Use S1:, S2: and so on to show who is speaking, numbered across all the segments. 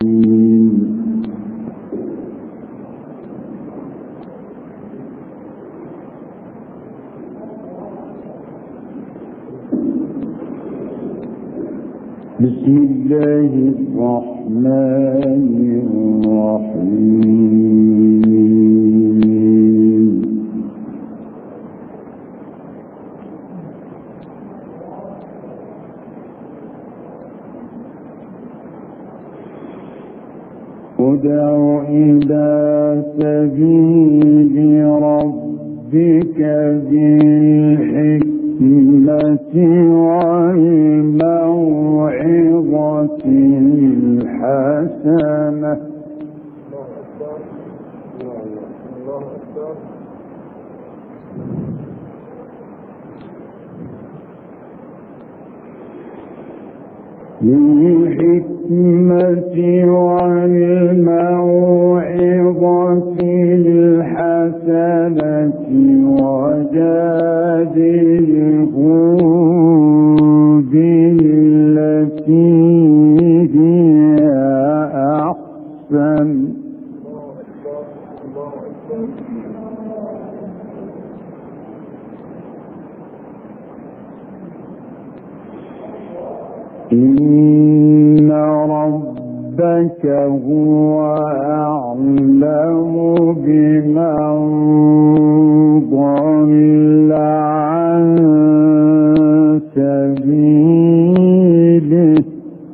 S1: بسم الله الرحمن الرحيم. ادع إلى سبيل ربك بالحكمة والموعظة الحسنة والموعظة الحسنة وجادلهم بالتي هي أحسن إن ربك هو أعلم بمن ضل عن سبيله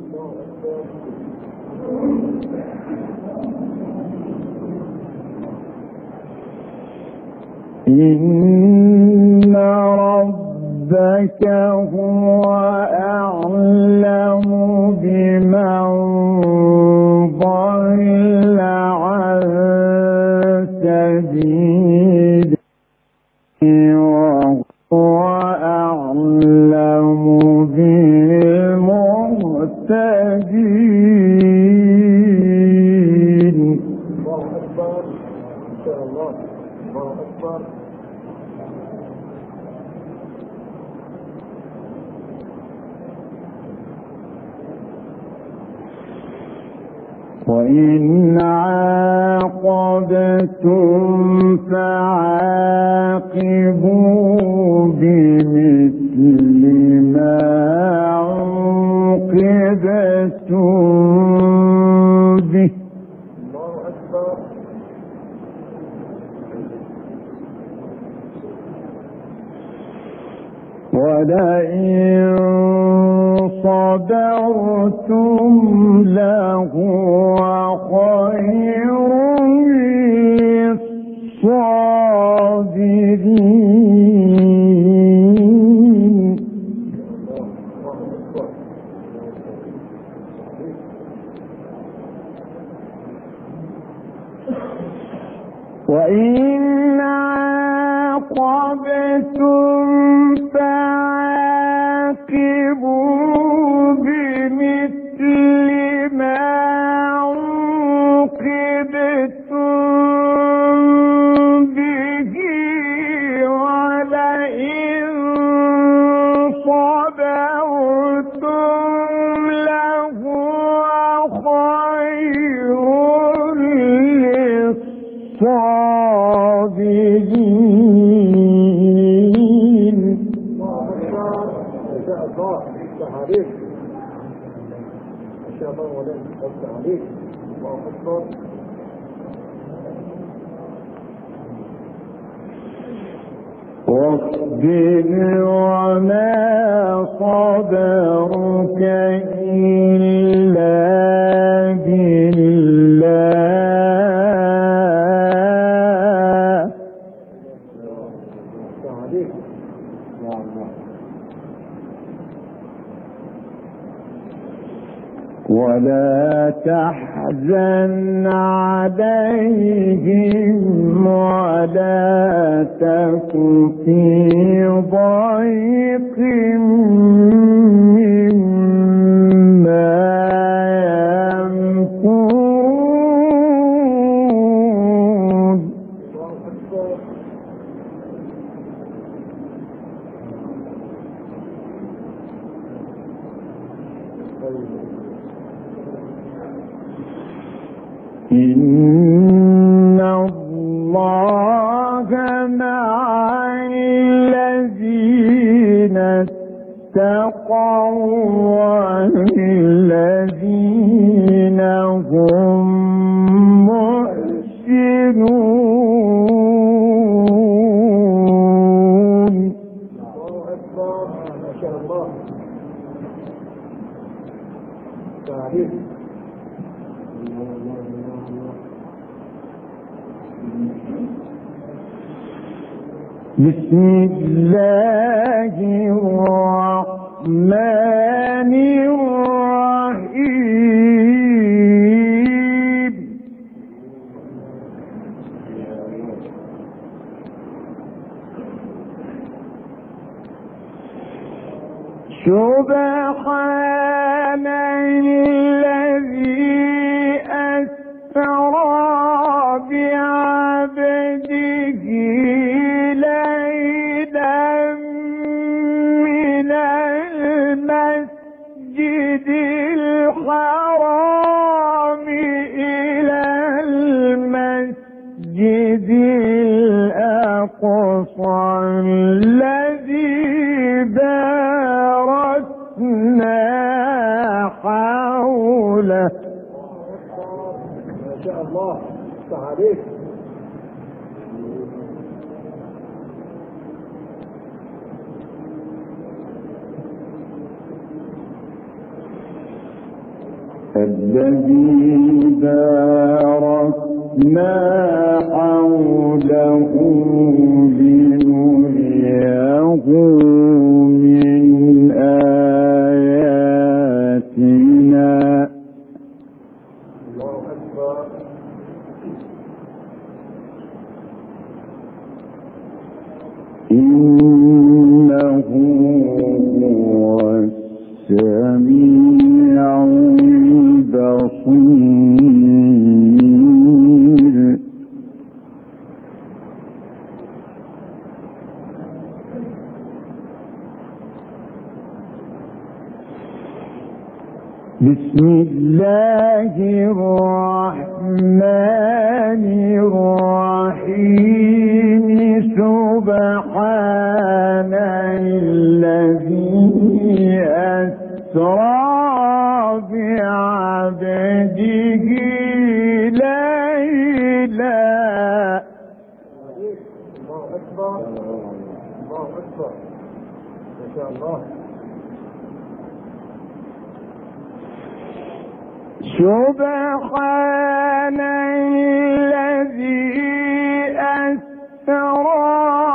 S1: إن ربك هو أعلم بمن ضل عن سبيله وهو أعلم بالمهتدين. الله أكبر إن شاء الله. الله أكبر. وإن عاقبتم فعاقبوا بمثل ما عوقبتم به. الله أكبر. ولئن صبرتم لهو خير للصابرين. وإن عاقبتم فعاقبوا بمثل ما عوقبتم به ولئن صبرتم لهو خير للصابرين. واصبر وما صبرك إلا بالله ولا تحزن عليهم ولا تك في ضيق مما يمكرون.
S2: إن الله مع الذين اتقوا والذين هم محسنون.
S1: الله أكبر. ما شاء الله. تعريف.
S2: بسم الله الرحمن الرحيم. سبحان الذي أسرى بعبده ليلا من المسجد الحرام إلى المسجد الأقصى الذي باركنا حوله.
S1: ما شاء الله. تعريف.
S2: الذي باركنا حوله لنريه من آياتنا.
S1: الله أكبر.
S2: إنه هو السميع البصير. بسم الله الرحمن الرحيم. سبحان الذي أسرى بعبده ليلا.
S1: الله أكبر. الله أكبر. ما شاء الله.
S2: سبحان الذي أسرى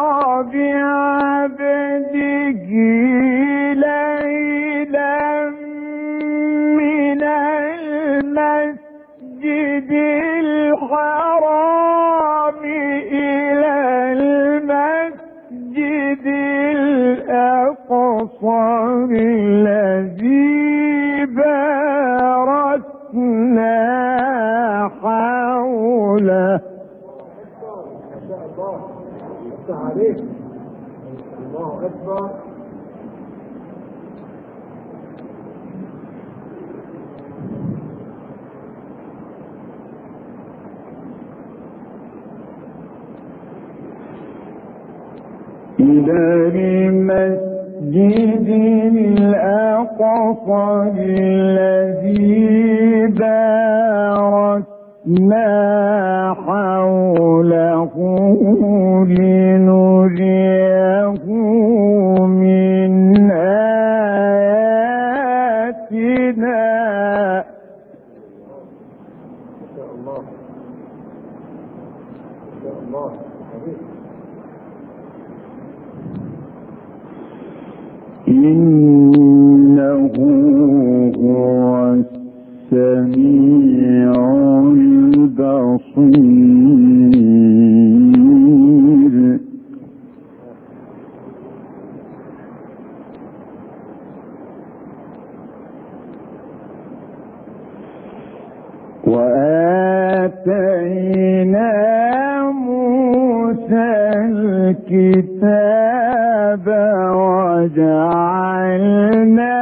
S2: بعبده ليلا من المسجد الحرام إلى المسجد الأقصى الذي باركنا حوله.
S1: ما شاء الله. تعريف. الله أكبر.
S2: إلى المسجد الأقصى الذي باركنا حوله لنريه من آياتنا.
S1: ما شاء الله. ما شاء الله.
S2: إنه هو السميع البصير. وآتينا موسى الكتاب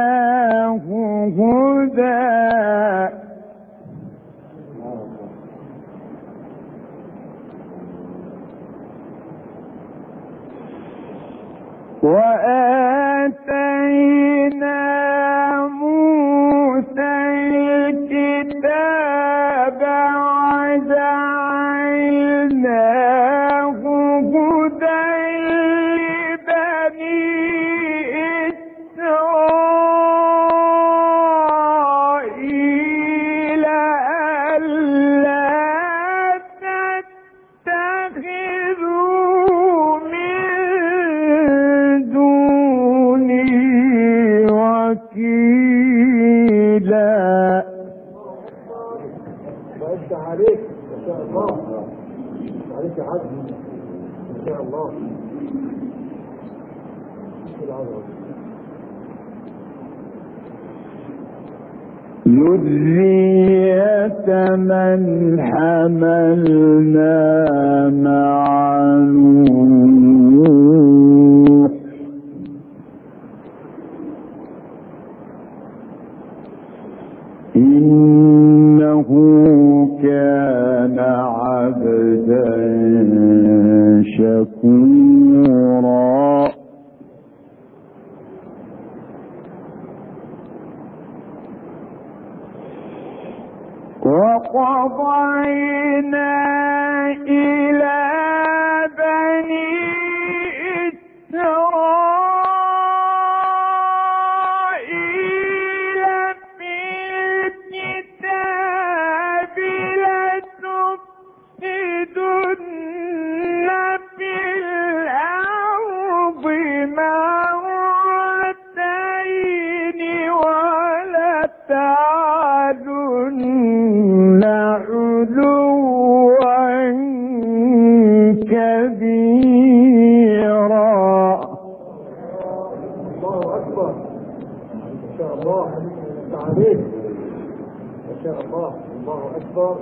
S2: وجعلناه هدى. وآتينا موسى الكتاب وجعلناه هدى لبني إسرائيل ألا تتخذوا من دوني وكيلا.
S1: فأنت عليك إن شاء الله، عليك عدل إن شاء الله.
S2: ذرية من حملنا مع نوح إنه كان عبدا شكورا. وقضينا إلى بني إسرائيل في الكتاب لتفسدن في الأرض مرتين ولتعلن علوا كبيرا.
S1: الله أكبر إن شاء الله. أنت عليك إن شاء الله. الله أكبر.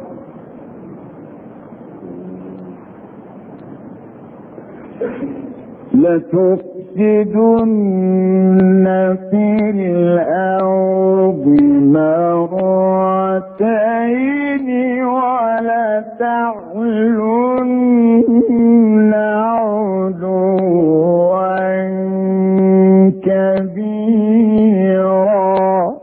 S2: لتفسدن في الأرض مرتين ولتعلن علوا كبيرا.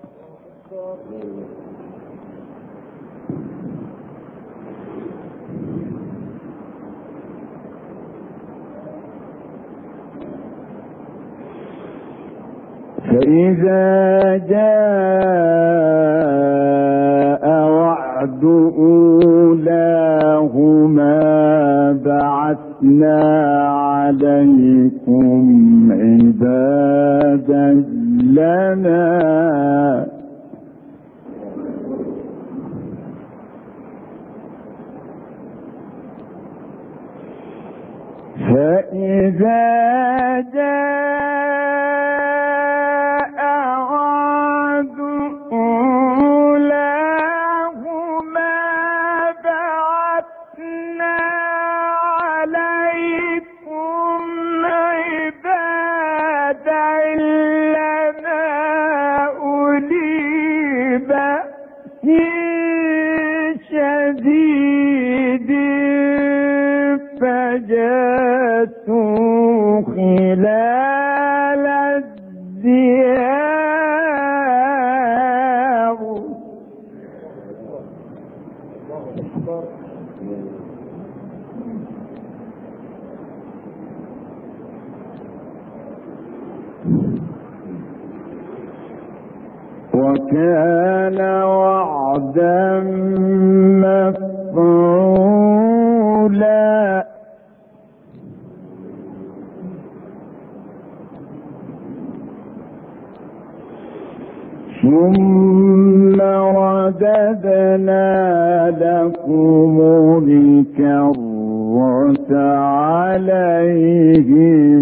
S2: فإذا جاء وعد أولاهما بعثنا عليكم عبادا لنا فإذا جاء وعد أولاهما بعثنا عليكم عبادا لنا أولي بأس شديد فجاسوا خلال الديار. وكان وعدا مفعولا. ثم رددنا لكم الكرة عليهم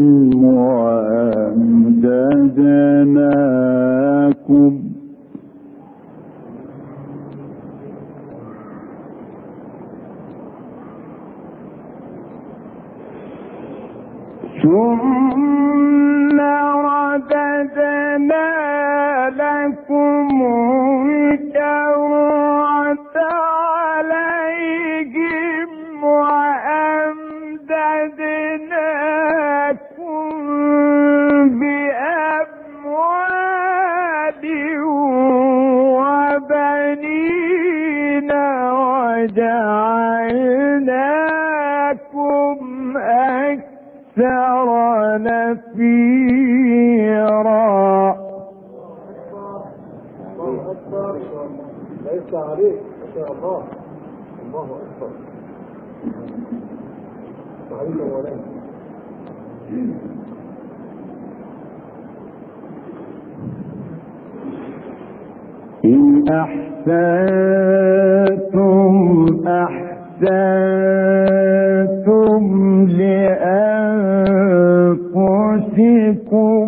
S2: وأمددناكم الكرة عليهم وأمددناكم وجعلناكم أكثر نفيرا.
S1: الله أكبر. ليس عليك ما شاء الله. الله أكبر. عليك ولا
S2: إن أحسنتم أحسنتم لأنفسكم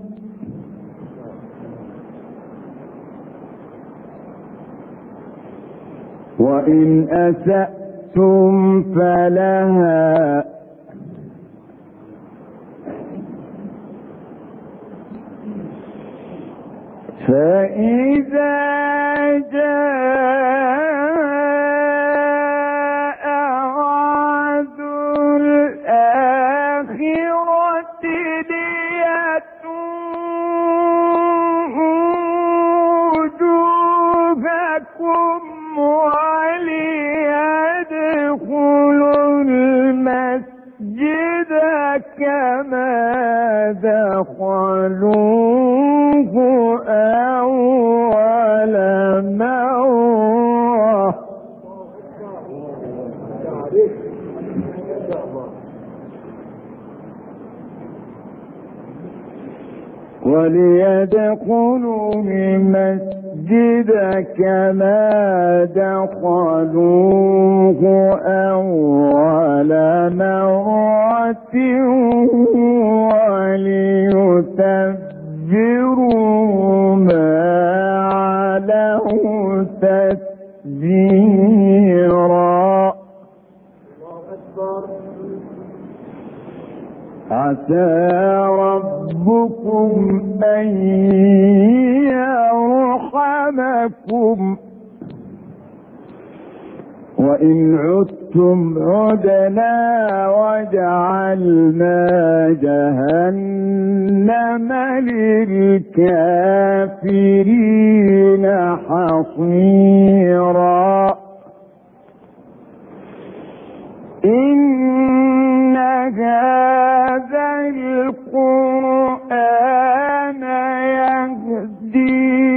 S2: وإن أسأتم فلها فإذا جاء وعد الآخرة ليسوءوا وجوهكم وليدخلوا المسجد كما دخلوه أول مرة. وليدخلوا المسجد كما دخلوه أول مرة وليتبروا ما علوا تتبيرا. عسى ربكم أن يرحمكم وإن عدتم عدنا وجعلنا جهنم للكافرين حصيرا. إن هذا القرآن يهدي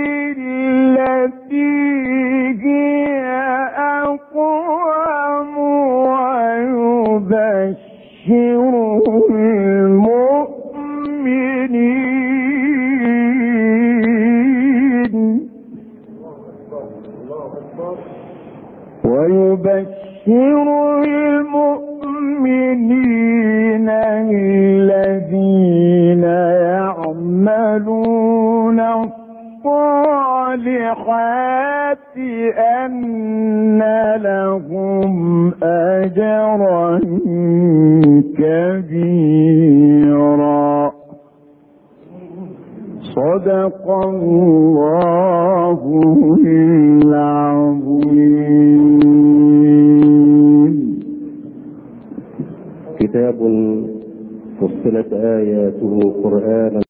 S2: للتي هي أقوم ويبشر المؤمنين الذين يعملون الصالحات أن لهم أجرا كبيرا. صدق الله العظيم.
S3: كتاب فصلت آياته قرآنا